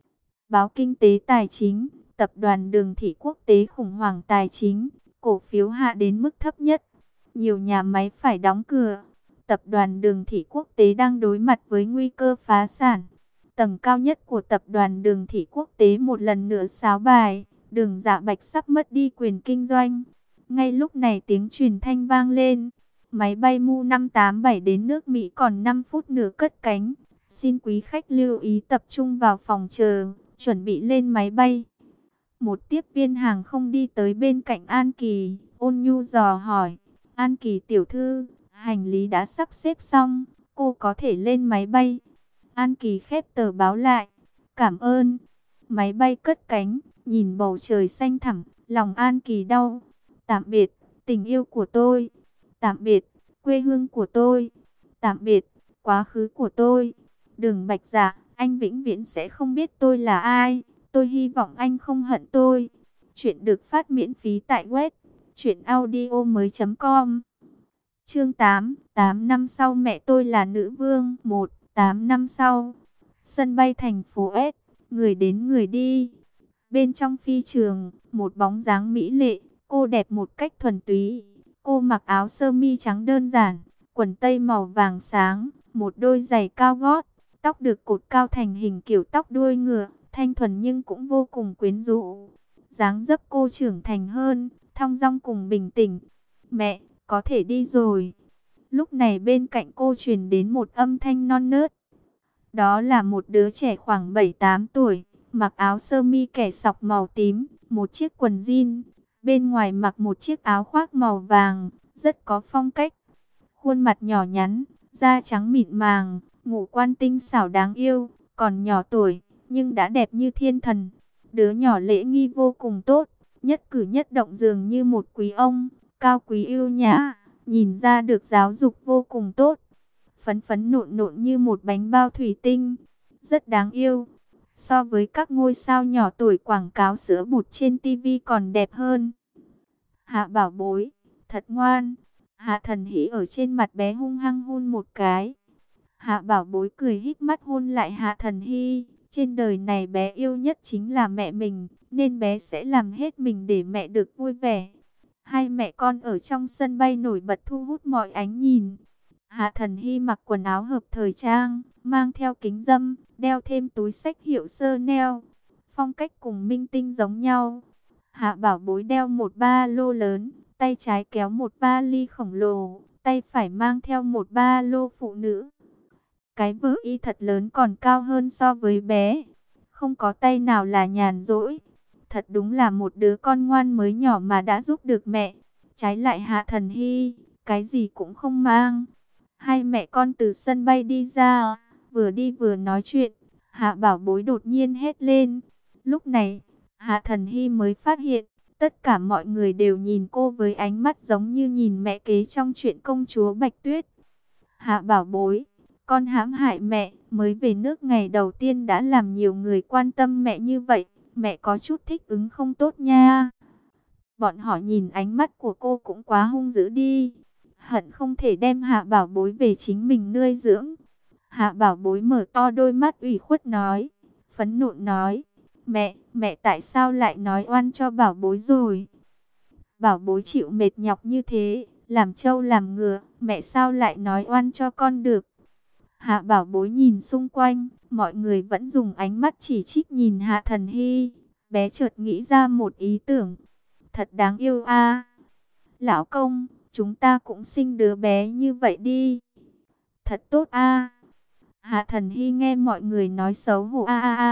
Báo kinh tế tài chính, tập đoàn Đường Thị Quốc tế khủng hoảng tài chính, cổ phiếu hạ đến mức thấp nhất. Nhiều nhà máy phải đóng cửa. Tập đoàn Đường Thị Quốc tế đang đối mặt với nguy cơ phá sản. Tầng cao nhất của tập đoàn Đường Thị Quốc tế một lần nữa sáo bài, Đường Dạ Bạch sắp mất đi quyền kinh doanh. Ngay lúc này tiếng truyền thanh vang lên. Máy bay MU587 đến nước Mỹ còn 5 phút nữa cất cánh. Xin quý khách lưu ý tập trung vào phòng chờ, chuẩn bị lên máy bay. Một tiếp viên hàng không đi tới bên cạnh An Kỳ, ôn nhu dò hỏi. An Kỳ tiểu thư, hành lý đã sắp xếp xong, cô có thể lên máy bay. An Kỳ khép tờ báo lại. Cảm ơn. Máy bay cất cánh, nhìn bầu trời xanh thẳm, lòng An Kỳ đau. Tạm biệt, tình yêu của tôi. Tạm biệt, quê hương của tôi. Tạm biệt, quá khứ của tôi. Đường Bạch Dạ, anh vĩnh viễn sẽ không biết tôi là ai. Tôi hy vọng anh không hận tôi. Chuyện được phát miễn phí tại web truyệnaudiomoi.com. Chương 8, 8 năm sau mẹ tôi là nữ vương. 1, 8 năm sau. Sân bay thành phố S, người đến người đi. Bên trong phi trường, một bóng dáng mỹ lệ, cô đẹp một cách thuần túy. Cô mặc áo sơ mi trắng đơn giản, quần tây màu vàng sáng, một đôi giày cao gót, tóc được cột cao thành hình kiểu tóc đuôi ngựa, thanh thuần nhưng cũng vô cùng quyến rũ. Dáng dấp cô trưởng thành hơn, thong dong cùng bình tĩnh. Mẹ, có thể đi rồi. Lúc này bên cạnh cô truyền đến một âm thanh non nớt. Đó là một đứa trẻ khoảng 7-8 tuổi, mặc áo sơ mi kẻ sọc màu tím, một chiếc quần jean, bên ngoài mặc một chiếc áo khoác màu vàng, rất có phong cách. Khuôn mặt nhỏ nhắn, da trắng mịn màng, ngũ quan tinh xảo đáng yêu, còn nhỏ tuổi, nhưng đã đẹp như thiên thần. Đứa nhỏ lễ nghi vô cùng tốt, nhất cử nhất động dường như một quý ông, cao quý yêu nhã, nhìn ra được giáo dục vô cùng tốt. Phấn phấn nộn nộn như một bánh bao thủy tinh, rất đáng yêu. So với các ngôi sao nhỏ tuổi quảng cáo sữa bụt trên tivi còn đẹp hơn. Hạ bảo bối, thật ngoan. Hạ Thần Hỷ ở trên mặt bé hung hăng hôn một cái. Hạ bảo bối cười híp mắt hôn lại Hạ Thần Hy. Trên đời này bé yêu nhất chính là mẹ mình, nên bé sẽ làm hết mình để mẹ được vui vẻ. Hai mẹ con ở trong sân bay nổi bật thu hút mọi ánh nhìn. Hạ Thần Hy mặc quần áo hợp thời trang, mang theo kính râm, đeo thêm túi xách hiệu Chanel. Phong cách cùng minh tinh giống nhau. Hạ Bảo Bối đeo một ba lô lớn, tay trái kéo một vali khổng lồ, tay phải mang theo một ba lô phụ nữ. Cái vớ y thật lớn còn cao hơn so với bé. Không có tay nào là nhàn rỗi. Thật đúng là một đứa con ngoan mới nhỏ mà đã giúp được mẹ. Trái lại Hạ Thần Hy, cái gì cũng không mang. Hai mẹ con từ sân bay đi ra, vừa đi vừa nói chuyện. Hạ Bảo Bối đột nhiên hét lên. Lúc này, Hạ Thần Hy mới phát hiện, tất cả mọi người đều nhìn cô với ánh mắt giống như nhìn mẹ kế trong chuyện công chúa Bạch Tuyết. Hạ Bảo Bối, con hãm hại mẹ, mới về nước ngày đầu tiên đã làm nhiều người quan tâm mẹ như vậy, mẹ có chút thích ứng không tốt nha. Bọn họ nhìn ánh mắt của cô cũng quá hung dữ đi, hận không thể đem Hạ Bảo Bối về chính mình nuôi dưỡng. Hạ Bảo Bối mở to đôi mắt ủy khuất nói, phẫn nộ nói, mẹ tại sao lại nói oan cho Bảo Bối rồi? Bảo Bối chịu mệt nhọc như thế, làm trâu làm ngựa, mẹ sao lại nói oan cho con được? Hạ Bảo Bối nhìn xung quanh, mọi người vẫn dùng ánh mắt chỉ trích nhìn Hạ Thần Hy. Bé chợt nghĩ ra một ý tưởng, thật đáng yêu a. Lão công, chúng ta cũng sinh đứa bé như vậy đi. Thật tốt a. Hạ Thần Hy nghe mọi người nói xấu hổ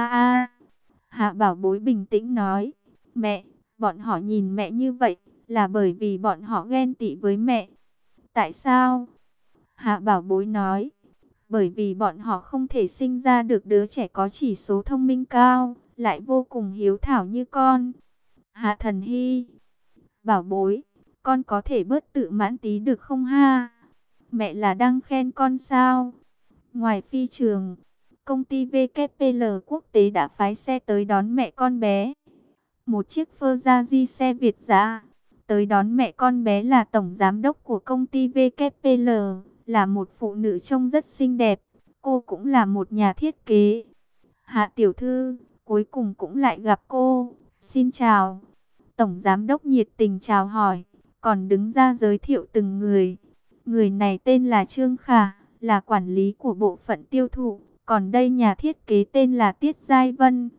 a. Hạ Bảo Bối bình tĩnh nói, mẹ, bọn họ nhìn mẹ như vậy là bởi vì bọn họ ghen tị với mẹ. Tại sao? Hạ Bảo Bối nói, bởi vì bọn họ không thể sinh ra được đứa trẻ có chỉ số thông minh cao, lại vô cùng hiếu thảo như con. Hạ Thần Hy, Bảo Bối, con có thể bớt tự mãn tí được không ha? Mẹ là đang khen con sao? Ngoài phi trường, công ty VKPL quốc tế đã phái xe tới đón mẹ con bé. Một chiếc Ferrari xe Việt dã. Tới đón mẹ con bé là tổng giám đốc của công ty VKPL, là một phụ nữ trông rất xinh đẹp. Cô cũng là một nhà thiết kế. Hạ tiểu thư, cuối cùng cũng lại gặp cô. Xin chào. Tổng giám đốc nhiệt tình chào hỏi, còn đứng ra giới thiệu từng người. Người này tên là Trương Khả, là quản lý của bộ phận tiêu thụ. Còn đây nhà thiết kế tên là Tiết Giai Vân.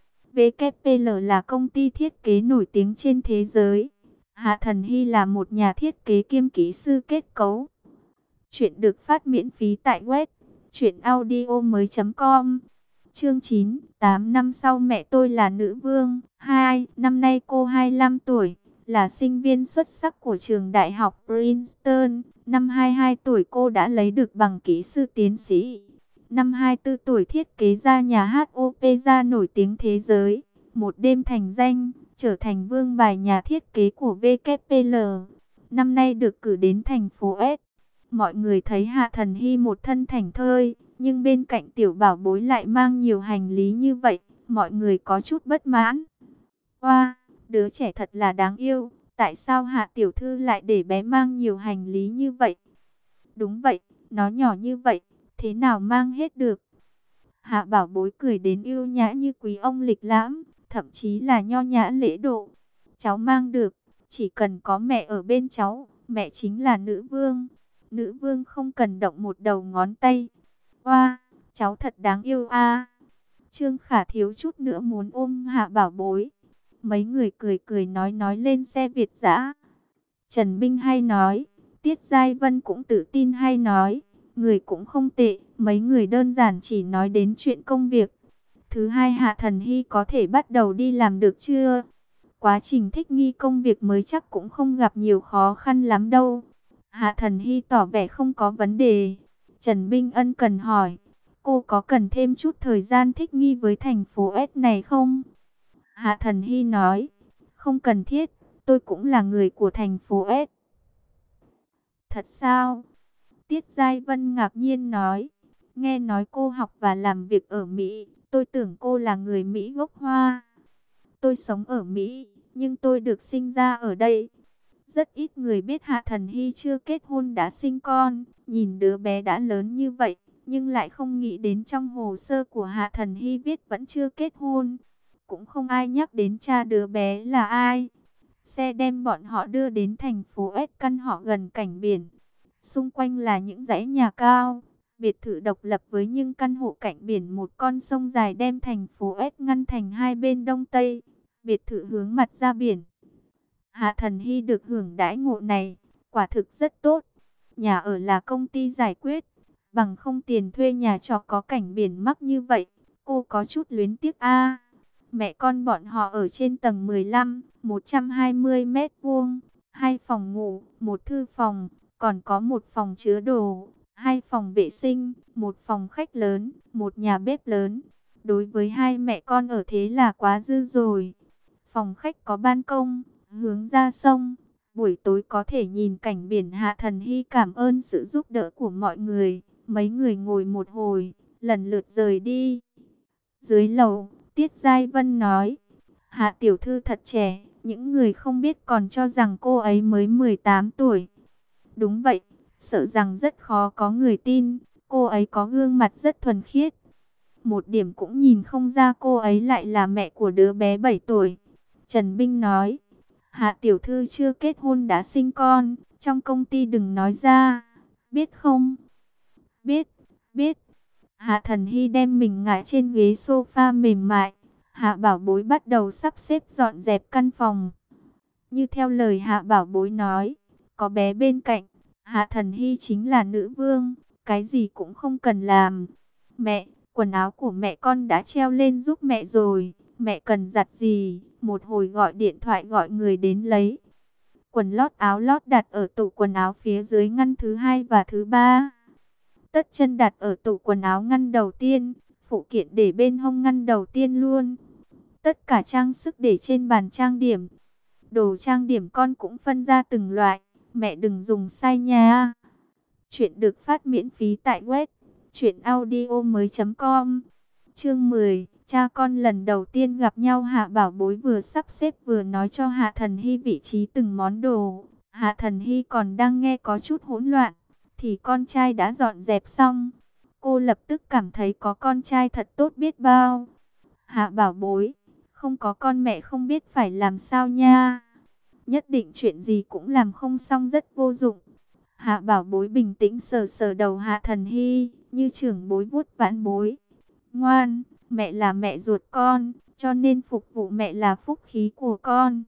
VKPL là công ty thiết kế nổi tiếng trên thế giới. Hạ Thần Hy là một nhà thiết kế kiêm kỹ sư kết cấu. Chuyện được phát miễn phí tại web truyệnaudiomoi.com. Chương 9, 8 năm sau mẹ tôi là nữ vương. 2, năm nay cô 25 tuổi, là sinh viên xuất sắc của trường đại học Princeton. Năm 22 tuổi cô đã lấy được bằng kỹ sư tiến sĩ. Năm 24 tuổi thiết kế ra nhà hát opera nổi tiếng thế giới. Một đêm thành danh, trở thành vương bài nhà thiết kế của VKPL. Năm nay được cử đến thành phố S. Mọi người thấy Hạ Thần Hy một thân thảnh thơi, nhưng bên cạnh tiểu bảo bối lại mang nhiều hành lý như vậy, mọi người có chút bất mãn. Wow, đứa trẻ thật là đáng yêu, tại sao Hạ tiểu thư lại để bé mang nhiều hành lý như vậy? Đúng vậy, nó nhỏ như vậy, thế nào mang hết được? Hạ bảo bối cười đến yêu nhã như quý ông lịch lãm, thậm chí là nho nhã lễ độ. Cháu mang được, chỉ cần có mẹ ở bên cháu, mẹ chính là nữ vương. Nữ vương không cần động một đầu ngón tay. Wow, cháu thật đáng yêu a. Trương Khả thiếu chút nữa muốn ôm Hạ bảo bối. Mấy người cười cười nói lên xe Việt dã. Trần Minh hay nói, Tiết Giai Vân cũng tự tin hay nói, người cũng không tệ, mấy người đơn giản chỉ nói đến chuyện công việc. Thứ hai, Hạ Thần Hy có thể bắt đầu đi làm được chưa? Quá trình thích nghi công việc mới chắc cũng không gặp nhiều khó khăn lắm đâu. Hạ Thần Hy tỏ vẻ không có vấn đề. Trần Minh ân cần hỏi, cô có cần thêm chút thời gian thích nghi với thành phố S này không? Hạ Thần Hy nói, không cần thiết, tôi cũng là người của thành phố S. Thật sao? Tiết Giai Vân ngạc nhiên nói, nghe nói cô học và làm việc ở Mỹ, tôi tưởng cô là người Mỹ gốc Hoa. Tôi sống ở Mỹ, nhưng tôi được sinh ra ở đây. Rất ít người biết Hạ Thần Hy chưa kết hôn đã sinh con, nhìn đứa bé đã lớn như vậy, nhưng lại không nghĩ đến trong hồ sơ của Hạ Thần Hy viết vẫn chưa kết hôn. Cũng không ai nhắc đến cha đứa bé là ai. Xe đem bọn họ đưa đến thành phố S, căn họ gần cảnh biển. Xung quanh là những dãy nhà cao, biệt thự độc lập với những căn hộ cạnh biển. Một con sông dài đem thành phố S ngăn thành hai bên đông tây. Biệt thự hướng mặt ra biển. Hạ Thần Hy được hưởng đãi ngộ này, quả thực rất tốt. Nhà ở là công ty giải quyết, bằng không tiền thuê nhà trọ có cảnh biển mắc như vậy, cô có chút luyến tiếc a. Mẹ con bọn họ ở trên tầng 15, 120 mét vuông, 2 phòng ngủ, 1 thư phòng, còn có 1 phòng chứa đồ, 2 phòng vệ sinh, 1 phòng khách lớn, 1 nhà bếp lớn. Đối với hai mẹ con ở thế là quá dư rồi. Phòng khách có ban công, hướng ra sông. Buổi tối có thể nhìn cảnh biển. Hạ Thần Hy cảm ơn sự giúp đỡ của mọi người. Mấy người ngồi một hồi, lần lượt rời đi. Dưới lầu, Tiết Giai Vân nói, Hạ tiểu thư thật trẻ, những người không biết còn cho rằng cô ấy mới 18 tuổi. Đúng vậy, sợ rằng rất khó có người tin, cô ấy có gương mặt rất thuần khiết. Một điểm cũng nhìn không ra cô ấy lại là mẹ của đứa bé 7 tuổi. Trần Binh nói, Hạ tiểu thư chưa kết hôn đã sinh con, trong công ty đừng nói ra, biết không? Biết, biết. Hạ Thần Hy đem mình ngã trên ghế sofa mềm mại. Hạ Bảo Bối bắt đầu sắp xếp dọn dẹp căn phòng. Như theo lời Hạ Bảo Bối nói, có bé bên cạnh, Hạ Thần Hy chính là nữ vương, cái gì cũng không cần làm. Mẹ, quần áo của mẹ con đã treo lên giúp mẹ rồi, mẹ cần giặt gì? Một hồi gọi điện thoại gọi người đến lấy. Quần lót áo lót đặt ở tủ quần áo phía dưới ngăn thứ 2 và thứ 3. Tất chân đặt ở tủ quần áo ngăn đầu tiên, phụ kiện để bên hông ngăn đầu tiên luôn. Tất cả trang sức để trên bàn trang điểm. Đồ trang điểm con cũng phân ra từng loại, mẹ đừng dùng sai nha. Chuyện được phát miễn phí tại web truyệnaudiomoi.com. Chương 10, cha con lần đầu tiên gặp nhau. Hạ Bảo Bối vừa sắp xếp vừa nói cho Hạ Thần Hy vị trí từng món đồ. Hạ Thần Hy còn đang nghe có chút hỗn loạn, thì con trai đã dọn dẹp xong. Cô lập tức cảm thấy có con trai thật tốt biết bao. Hạ Bảo Bối, không có con mẹ không biết phải làm sao nha. Nhất định chuyện gì cũng làm không xong rất vô dụng. Hạ Bảo Bối bình tĩnh sờ sờ đầu Hạ Thần Hy, như trưởng bối vuốt vãn bối. Ngoan, mẹ là mẹ ruột con, cho nên phục vụ mẹ là phúc khí của con.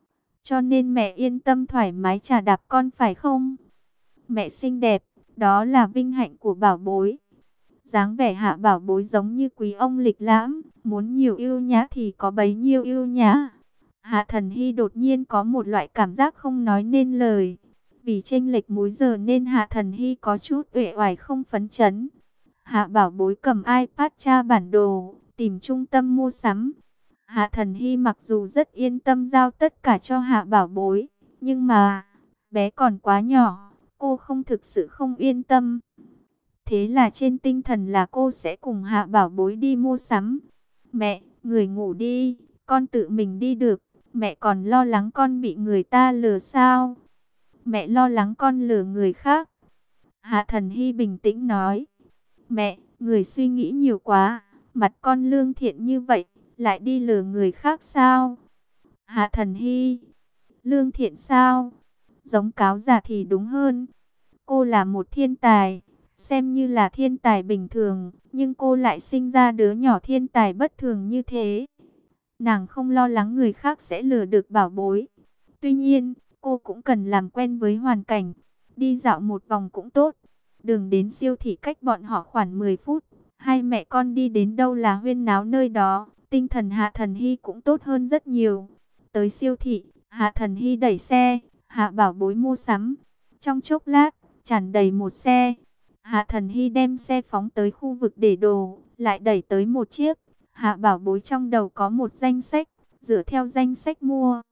Cho nên mẹ yên tâm thoải mái chà đạp con phải không? Mẹ xinh đẹp, đó là vinh hạnh của Bảo Bối. Dáng vẻ Hạ Bảo Bối giống như quý ông lịch lãm, muốn nhiều ưu nhã thì có bấy nhiêu ưu nhã. Hạ Thần Hy đột nhiên có một loại cảm giác không nói nên lời. Vì chênh lệch múi giờ nên Hạ Thần Hy có chút uể oải không phấn chấn. Hạ Bảo Bối cầm iPad tra bản đồ, tìm trung tâm mua sắm. Hạ Thần Hy mặc dù rất yên tâm giao tất cả cho Hạ Bảo Bối, nhưng mà bé còn quá nhỏ, cô không thực sự không yên tâm. Thế là trên tinh thần là cô sẽ cùng Hạ Bảo Bối đi mua sắm. Mẹ, người ngủ đi, con tự mình đi được. Mẹ còn lo lắng con bị người ta lừa sao? Mẹ lo lắng con lừa người khác. Hạ Thần Hy bình tĩnh nói. Mẹ, người suy nghĩ nhiều quá. Mặt con lương thiện như vậy, lại đi lừa người khác sao? Hạ Thần Hy, lương thiện sao? Giống cáo giả thì đúng hơn. Cô là một thiên tài, xem như là thiên tài bình thường, nhưng cô lại sinh ra đứa nhỏ thiên tài bất thường như thế. Nàng không lo lắng người khác sẽ lừa được Bảo Bối. Tuy nhiên, cô cũng cần làm quen với hoàn cảnh. Đi dạo một vòng cũng tốt. Đường đến siêu thị cách bọn họ khoảng 10 phút. Hai mẹ con đi đến đâu là huyên náo nơi đó. Tinh thần Hạ Thần Hy cũng tốt hơn rất nhiều. Tới siêu thị, Hạ Thần Hy đẩy xe, Hạ Bảo Bối mua sắm. Trong chốc lát, tràn đầy một xe. Hạ Thần Hy đem xe phóng tới khu vực để đồ, lại đẩy tới một chiếc. Hạ Bảo Bối trong đầu có một danh sách, dựa theo danh sách mua.